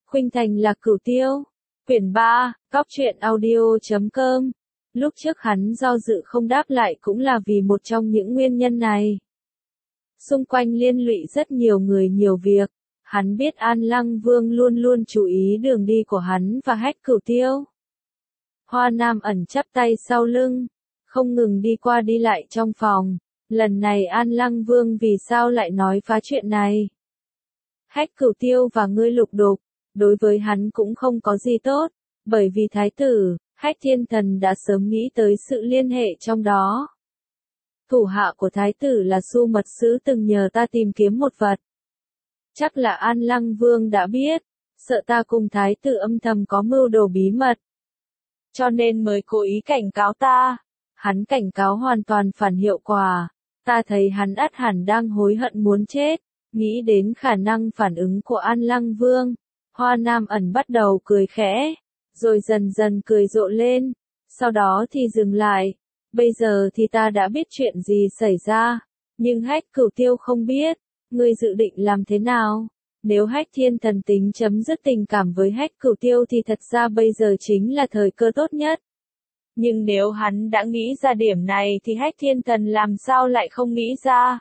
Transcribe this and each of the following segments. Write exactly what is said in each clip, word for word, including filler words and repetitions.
Khuynh Thành là Cửu Tiêu. Quyển ba, cóc truyện audio chấm com. Lúc trước hắn do dự không đáp lại cũng là vì một trong những nguyên nhân này. Xung quanh liên lụy rất nhiều người nhiều việc. Hắn biết An Lăng Vương luôn luôn chú ý đường đi của hắn và Hách Cửu Tiêu. Hoa Nam ẩn chắp tay sau lưng, không ngừng đi qua đi lại trong phòng. Lần này An Lăng Vương vì sao lại nói phá chuyện này? Hách Cửu Tiêu và ngươi lục đục, đối với hắn cũng không có gì tốt, bởi vì thái tử, Hách Thiên Thần đã sớm nghĩ tới sự liên hệ trong đó. Thủ hạ của thái tử là Su Mật Sứ từng nhờ ta tìm kiếm một vật. Chắc là An Lăng Vương đã biết, sợ ta cùng thái tử âm thầm có mưu đồ bí mật. Cho nên mới cố ý cảnh cáo ta. Hắn cảnh cáo hoàn toàn phản hiệu quả. Ta thấy hắn ắt hẳn đang hối hận muốn chết. Nghĩ đến khả năng phản ứng của An Lăng Vương. Hoa Nam ẩn bắt đầu cười khẽ. Rồi dần dần cười rộ lên. Sau đó thì dừng lại. Bây giờ thì ta đã biết chuyện gì xảy ra. Nhưng Hách Cửu Tiêu không biết. Ngươi dự định làm thế nào? Nếu Hách Thiên Thần tính chấm dứt tình cảm với Hách Cửu Tiêu thì thật ra bây giờ chính là thời cơ tốt nhất. Nhưng nếu hắn đã nghĩ ra điểm này thì Hách Thiên Thần làm sao lại không nghĩ ra?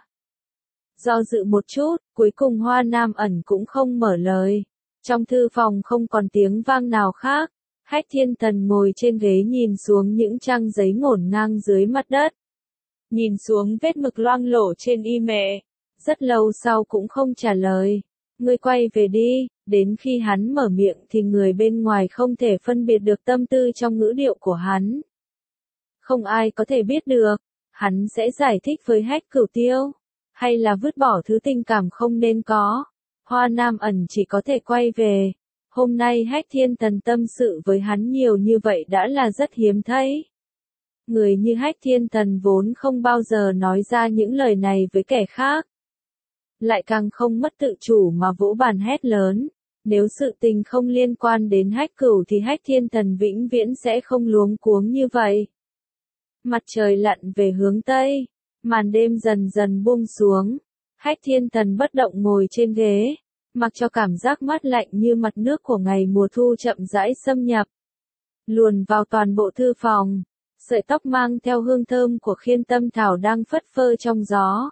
Do dự một chút, cuối cùng Hoa Nam ẩn cũng không mở lời. Trong thư phòng không còn tiếng vang nào khác. Hách Thiên Thần ngồi trên ghế nhìn xuống những trang giấy ngổn ngang dưới mặt đất. Nhìn xuống vết mực loang lổ trên y mệ. Rất lâu sau cũng không trả lời. Ngươi quay về đi, đến khi hắn mở miệng thì người bên ngoài không thể phân biệt được tâm tư trong ngữ điệu của hắn. Không ai có thể biết được, hắn sẽ giải thích với Hách Cửu Tiêu, hay là vứt bỏ thứ tình cảm không nên có. Hoa Nam ẩn chỉ có thể quay về. Hôm nay Hách Thiên Thần tâm sự với hắn nhiều như vậy đã là rất hiếm thấy. Người như Hách Thiên Thần vốn không bao giờ nói ra những lời này với kẻ khác. Lại càng không mất tự chủ mà vỗ bàn hét lớn. Nếu sự tình không liên quan đến Hách Cửu thì Hách Thiên Thần vĩnh viễn sẽ không luống cuống như vậy. Mặt trời lặn về hướng Tây. Màn đêm dần dần buông xuống. Hách Thiên Thần bất động ngồi trên ghế. Mặc cho cảm giác mát lạnh như mặt nước của ngày mùa thu chậm rãi xâm nhập. Luồn vào toàn bộ thư phòng. Sợi tóc mang theo hương thơm của Khiên Tâm Thảo đang phất phơ trong gió.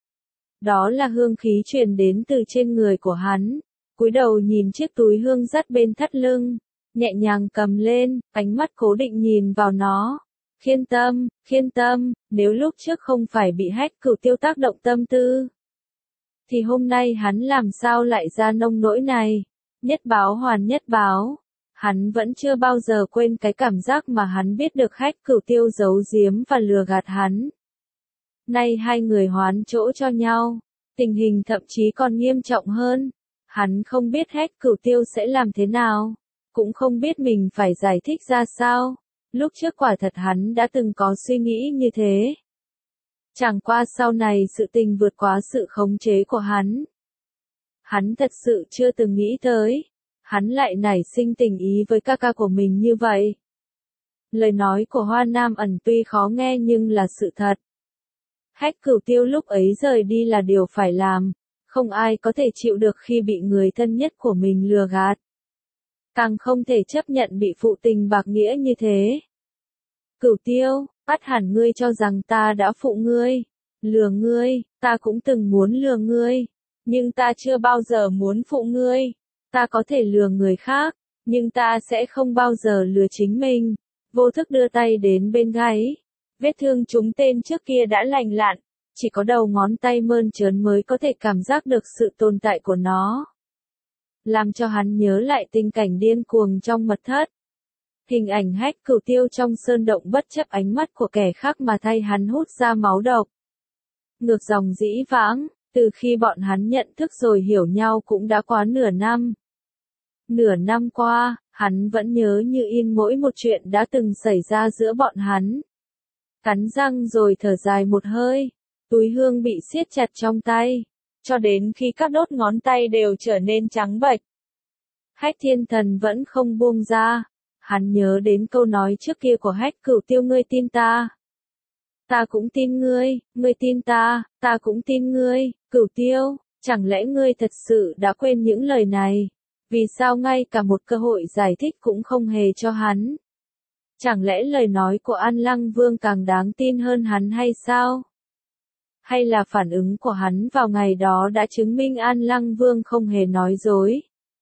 Đó là hương khí truyền đến từ trên người của hắn. Cúi đầu nhìn chiếc túi hương dắt bên thắt lưng. Nhẹ nhàng cầm lên, ánh mắt cố định nhìn vào nó. Khiên Tâm, Khiên Tâm, nếu lúc trước không phải bị Hách Cửu Tiêu tác động tâm tư. Thì hôm nay hắn làm sao lại ra nông nỗi này. Nhất báo hoàn nhất báo. Hắn vẫn chưa bao giờ quên cái cảm giác mà hắn biết được Hách Cửu Tiêu giấu giếm và lừa gạt hắn. Nay hai người hoán chỗ cho nhau, tình hình thậm chí còn nghiêm trọng hơn. Hắn không biết Hách Cửu Tiêu sẽ làm thế nào, cũng không biết mình phải giải thích ra sao. Lúc trước quả thật hắn đã từng có suy nghĩ như thế. Chẳng qua sau này sự tình vượt quá sự khống chế của hắn. Hắn thật sự chưa từng nghĩ tới, hắn lại nảy sinh tình ý với ca ca của mình như vậy. Lời nói của Hoa Nam ẩn tuy khó nghe nhưng là sự thật. Hách Cửu Tiêu lúc ấy rời đi là điều phải làm, không ai có thể chịu được khi bị người thân nhất của mình lừa gạt. Càng không thể chấp nhận bị phụ tình bạc nghĩa như thế. Cửu Tiêu, ắt hẳn ngươi cho rằng ta đã phụ ngươi, lừa ngươi, ta cũng từng muốn lừa ngươi, nhưng ta chưa bao giờ muốn phụ ngươi. Ta có thể lừa người khác, nhưng ta sẽ không bao giờ lừa chính mình. Vô thức đưa tay đến bên gáy. Vết thương trúng tên trước kia đã lành lặn, chỉ có đầu ngón tay mơn trớn mới có thể cảm giác được sự tồn tại của nó. Làm cho hắn nhớ lại tình cảnh điên cuồng trong mật thất. Hình ảnh Hách Cửu Tiêu trong sơn động bất chấp ánh mắt của kẻ khác mà thay hắn hút ra máu độc. Ngược dòng dĩ vãng, từ khi bọn hắn nhận thức rồi hiểu nhau cũng đã quá nửa năm. Nửa năm qua, hắn vẫn nhớ như in mỗi một chuyện đã từng xảy ra giữa bọn hắn. Cắn răng rồi thở dài một hơi, túi hương bị siết chặt trong tay, cho đến khi các đốt ngón tay đều trở nên trắng bệch. Hách Thiên Thần vẫn không buông ra, hắn nhớ đến câu nói trước kia của Hách Cửu Tiêu, ngươi tin ta. Ta cũng tin ngươi, ngươi tin ta, ta cũng tin ngươi. Cửu Tiêu, chẳng lẽ ngươi thật sự đã quên những lời này? Vì sao ngay cả một cơ hội giải thích cũng không hề cho hắn? Chẳng lẽ lời nói của An Lăng Vương càng đáng tin hơn hắn hay sao? Hay là phản ứng của hắn vào ngày đó đã chứng minh An Lăng Vương không hề nói dối?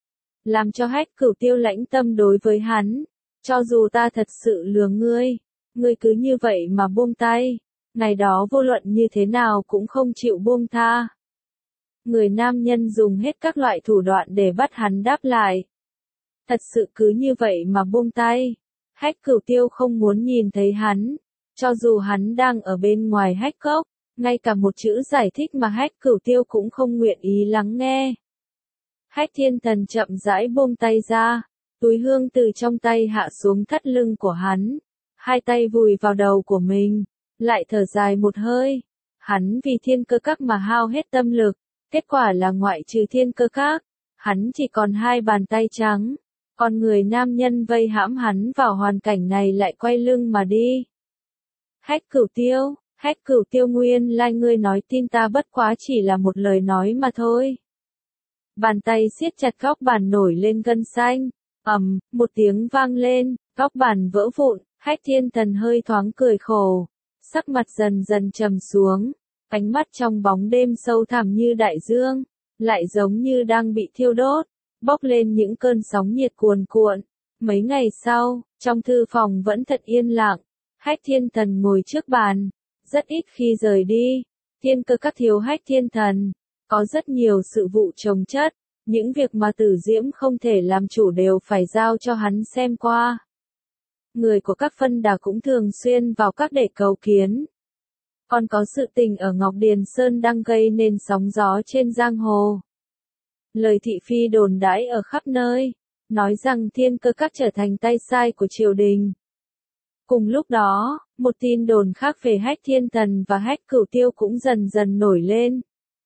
Làm cho Hách Cửu Tiêu lãnh tâm đối với hắn. Cho dù ta thật sự lừa ngươi, ngươi cứ như vậy mà buông tay. Ngày đó vô luận như thế nào cũng không chịu buông tha. Người nam nhân dùng hết các loại thủ đoạn để bắt hắn đáp lại. Thật sự cứ như vậy mà buông tay. Hách Cửu Tiêu không muốn nhìn thấy hắn. Cho dù hắn đang ở bên ngoài hách cốc, ngay cả một chữ giải thích mà Hách Cửu Tiêu cũng không nguyện ý lắng nghe. Hách Thiên Thần chậm rãi buông tay ra, túi hương từ trong tay hạ xuống thắt lưng của hắn, hai tay vùi vào đầu của mình, lại thở dài một hơi. Hắn vì thiên cơ các mà hao hết tâm lực, kết quả là ngoại trừ thiên cơ các, hắn chỉ còn hai bàn tay trắng, còn người nam nhân vây hãm hắn vào hoàn cảnh này lại quay lưng mà đi. Hách Cửu Tiêu, Hách Cửu Tiêu, nguyên lai ngươi nói tin ta bất quá chỉ là một lời nói mà thôi. Bàn tay siết chặt góc bàn nổi lên gân xanh, ầm, một tiếng vang lên, góc bàn vỡ vụn. Hách Thiên Thần hơi thoáng cười khổ, sắc mặt dần dần trầm xuống, ánh mắt trong bóng đêm sâu thẳm như đại dương, lại giống như đang bị thiêu đốt, bốc lên những cơn sóng nhiệt cuồn cuộn. Mấy ngày sau, trong thư phòng vẫn thật yên lặng, Hách Thiên Thần ngồi trước bàn, rất ít khi rời đi. Thiên cơ các thiếu Hách Thiên Thần, có rất nhiều sự vụ chồng chất, những việc mà Tử Diễm không thể làm chủ đều phải giao cho hắn xem qua. Người của các phân đà cũng thường xuyên vào các để cầu kiến. Còn có sự tình ở Ngọc Điền Sơn đang gây nên sóng gió trên giang hồ. Lời thị phi đồn đãi ở khắp nơi, nói rằng thiên cơ các trở thành tay sai của triều đình. Cùng lúc đó, một tin đồn khác về Hách Thiên Thần và Hách Cửu Tiêu cũng dần dần nổi lên.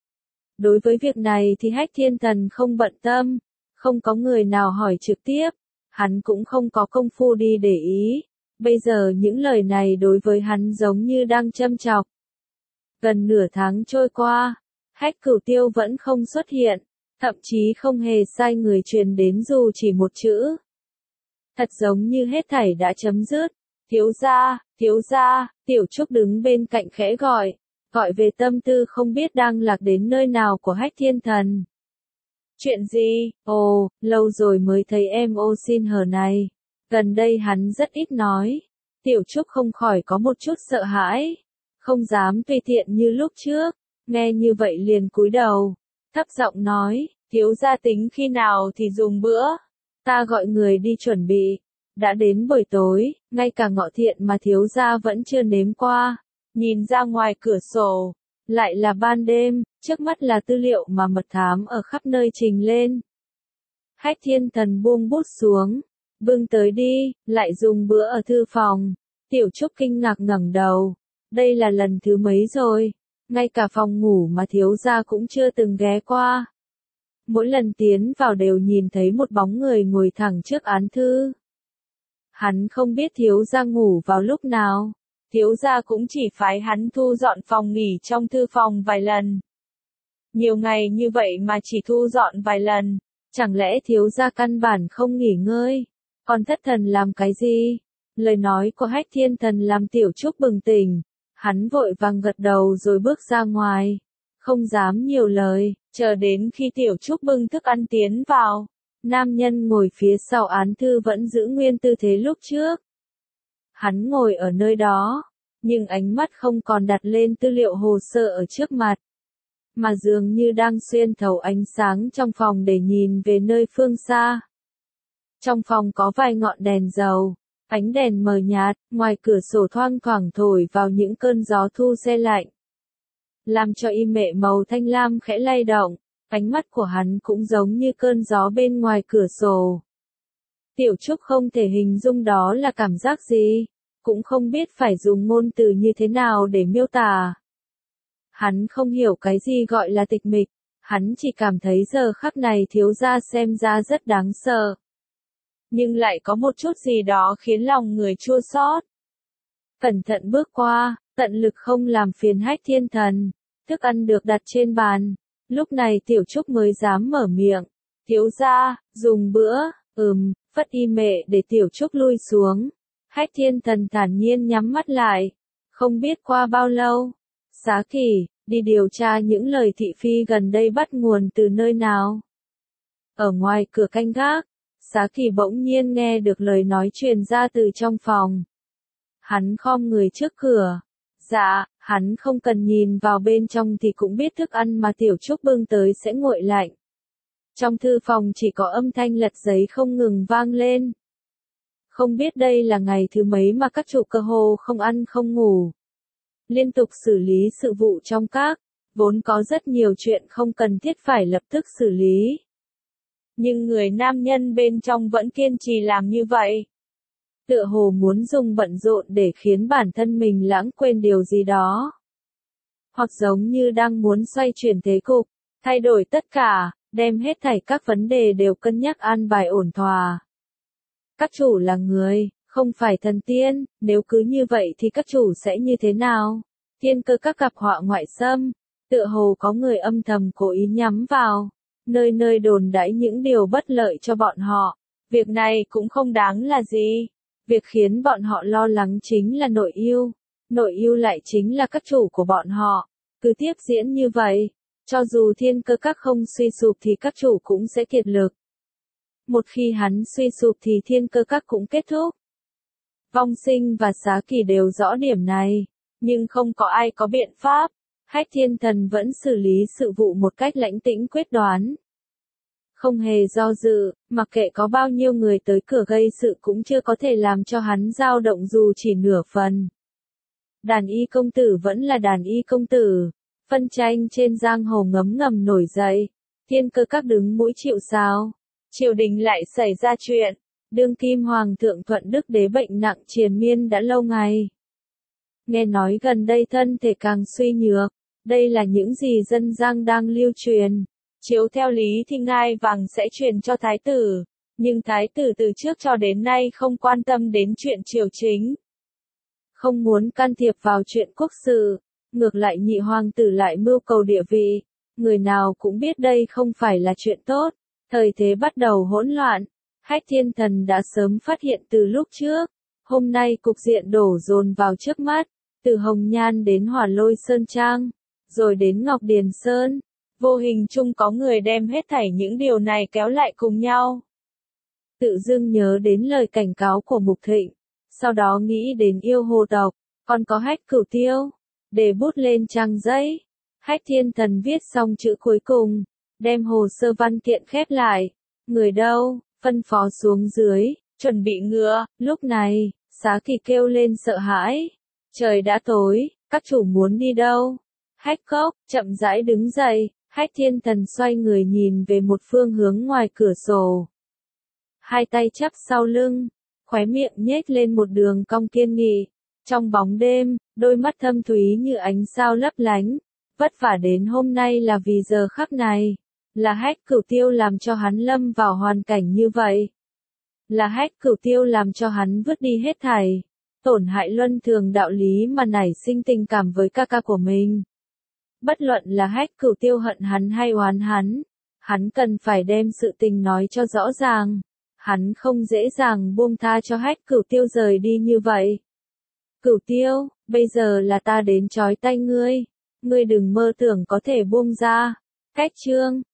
Đối với việc này thì Hách Thiên Thần không bận tâm, không có người nào hỏi trực tiếp, hắn cũng không có công phu đi để ý. Bây giờ những lời này đối với hắn giống như đang châm chọc. Gần nửa tháng trôi qua, Hách Cửu Tiêu vẫn không xuất hiện, thậm chí không hề sai người truyền đến dù chỉ một chữ. Thật giống như hết thảy đã chấm dứt. Thiếu gia, thiếu gia, Tiểu Trúc đứng bên cạnh khẽ gọi, gọi về tâm tư không biết đang lạc đến nơi nào của Hách Thiên Thần. Chuyện gì? Ồ, lâu rồi mới thấy em ô xin hờ này. Gần đây hắn rất ít nói. Tiểu Trúc không khỏi có một chút sợ hãi, không dám tùy tiện như lúc trước. Nghe như vậy liền cúi đầu, thấp giọng nói, thiếu gia tính khi nào thì dùng bữa. Ta gọi người đi chuẩn bị. Đã đến buổi tối, ngay cả ngọ thiện mà thiếu gia vẫn chưa nếm qua. Nhìn ra ngoài cửa sổ, lại là ban đêm, trước mắt là tư liệu mà mật thám ở khắp nơi trình lên. Hách Thiên Thần buông bút xuống, bưng tới đi, lại dùng bữa ở thư phòng. Tiểu Trúc kinh ngạc ngẩng đầu, đây là lần thứ mấy rồi, ngay cả phòng ngủ mà thiếu gia cũng chưa từng ghé qua. Mỗi lần tiến vào đều nhìn thấy một bóng người ngồi thẳng trước án thư. Hắn không biết thiếu gia ngủ vào lúc nào. Thiếu gia cũng chỉ phái hắn thu dọn phòng nghỉ trong thư phòng vài lần. Nhiều ngày như vậy mà chỉ thu dọn vài lần, chẳng lẽ thiếu gia căn bản không nghỉ ngơi, còn thất thần làm cái gì? Lời nói của Hách Thiên Thần làm Tiểu Trúc bừng tỉnh, hắn vội vàng gật đầu rồi bước ra ngoài, không dám nhiều lời, chờ đến khi Tiểu Trúc bưng thức ăn tiến vào. Nam nhân ngồi phía sau án thư vẫn giữ nguyên tư thế lúc trước. Hắn ngồi ở nơi đó, nhưng ánh mắt không còn đặt lên tư liệu hồ sơ ở trước mặt, mà dường như đang xuyên thấu ánh sáng trong phòng để nhìn về nơi phương xa. Trong phòng có vài ngọn đèn dầu, ánh đèn mờ nhạt, ngoài cửa sổ thoang thoảng thổi vào những cơn gió thu se lạnh, làm cho y mệ màu thanh lam khẽ lay động. Ánh mắt của hắn cũng giống như cơn gió bên ngoài cửa sổ. Tiểu Trúc không thể hình dung đó là cảm giác gì, cũng không biết phải dùng ngôn từ như thế nào để miêu tả. Hắn không hiểu cái gì gọi là tịch mịch, hắn chỉ cảm thấy giờ khắc này thiếu gia xem ra rất đáng sợ. Nhưng lại có một chút gì đó khiến lòng người chua xót. Cẩn thận bước qua, tận lực không làm phiền Hách Thiên Thần, thức ăn được đặt trên bàn. Lúc này Tiểu Trúc mới dám mở miệng. Thiếu gia, dùng bữa, ừm, phất y mệ để Tiểu Trúc lui xuống. Hách Thiên Thần thản nhiên nhắm mắt lại. Không biết qua bao lâu, Xá Kỳ, đi điều tra những lời thị phi gần đây bắt nguồn từ nơi nào. Ở ngoài cửa canh gác, Xá Kỳ bỗng nhiên nghe được lời nói truyền ra từ trong phòng. Hắn khom người trước cửa. Dạ, hắn không cần nhìn vào bên trong thì cũng biết thức ăn mà Tiểu Trúc bưng tới sẽ nguội lạnh. Trong thư phòng chỉ có âm thanh lật giấy không ngừng vang lên. Không biết đây là ngày thứ mấy mà các chủ cơ hồ không ăn không ngủ. Liên tục xử lý sự vụ trong các, vốn có rất nhiều chuyện không cần thiết phải lập tức xử lý. Nhưng người nam nhân bên trong vẫn kiên trì làm như vậy. Tựa hồ muốn dùng bận rộn để khiến bản thân mình lãng quên điều gì đó. Hoặc giống như đang muốn xoay chuyển thế cục, thay đổi tất cả, đem hết thảy các vấn đề đều cân nhắc an bài ổn thỏa. Các chủ là người, không phải thần tiên, nếu cứ như vậy thì các chủ sẽ như thế nào? Thiên Cơ Các gặp họa ngoại xâm, tựa hồ có người âm thầm cố ý nhắm vào, nơi nơi đồn đãi những điều bất lợi cho bọn họ. Việc này cũng không đáng là gì. Việc khiến bọn họ lo lắng chính là nội yêu, nội yêu lại chính là các chủ của bọn họ. Cứ tiếp diễn như vậy, cho dù Thiên Cơ Các không suy sụp thì các chủ cũng sẽ kiệt lực. Một khi hắn suy sụp thì Thiên Cơ Các cũng kết thúc. Vong Sinh và Xá Kỳ đều rõ điểm này, nhưng không có ai có biện pháp. Hách Thiên Thần vẫn xử lý sự vụ một cách lãnh tĩnh quyết đoán. Không hề do dự, mặc kệ có bao nhiêu người tới cửa gây sự cũng chưa có thể làm cho hắn dao động dù chỉ nửa phần. Đàn y công tử vẫn là đàn y công tử. Phân tranh trên giang hồ ngấm ngầm nổi dậy. Thiên Cơ Các đứng mũi chịu sào. Triều đình lại xảy ra chuyện. Đương kim hoàng thượng Thuận Đức Đế bệnh nặng triền miên đã lâu ngày. Nghe nói gần đây thân thể càng suy nhược. Đây là những gì dân gian đang lưu truyền. Chiếu theo lý thì ngai vàng sẽ truyền cho thái tử. Nhưng thái tử từ trước cho đến nay không quan tâm đến chuyện triều chính. Không muốn can thiệp vào chuyện quốc sự. Ngược lại nhị hoàng tử lại mưu cầu địa vị. Người nào cũng biết đây không phải là chuyện tốt. Thời thế bắt đầu hỗn loạn. Hách Thiên Thần đã sớm phát hiện từ lúc trước. Hôm nay cục diện đổ dồn vào trước mắt. Từ Hồng Nhan đến Hỏa Lôi Sơn Trang. Rồi đến Ngọc Điền Sơn. Vô hình chung có người đem hết thảy những điều này kéo lại cùng nhau. Tự dưng nhớ đến lời cảnh cáo của Mục Thịnh. Sau đó nghĩ đến yêu hồ tộc. Còn có Hách Cửu Tiêu. Để bút lên trang giấy. Hách Thiên Thần viết xong chữ cuối cùng. Đem hồ sơ văn kiện khép lại. Người đâu, phân phó xuống dưới, chuẩn bị ngựa. Lúc này, Xá Kỳ kêu lên sợ hãi. Trời đã tối, các chủ muốn đi đâu? Hách Cốc, chậm rãi đứng dậy. Hách Thiên Thần xoay người nhìn về một phương hướng ngoài cửa sổ. Hai tay chắp sau lưng, khóe miệng nhếch lên một đường cong kiên nghị. Trong bóng đêm, đôi mắt thâm thúy như ánh sao lấp lánh. Vất vả đến hôm nay là vì giờ khắc này. Là Hách Cửu Tiêu làm cho hắn lâm vào hoàn cảnh như vậy. Là Hách Cửu Tiêu làm cho hắn vứt đi hết thảy. Tổn hại luân thường đạo lý mà nảy sinh tình cảm với ca ca của mình. Bất luận là Hách Cửu Tiêu hận hắn hay oán hắn. Hắn cần phải đem sự tình nói cho rõ ràng. Hắn không dễ dàng buông tha cho Hách Cửu Tiêu rời đi như vậy. Cửu Tiêu, bây giờ là ta đến trói tay ngươi. Ngươi đừng mơ tưởng có thể buông ra. Cách chương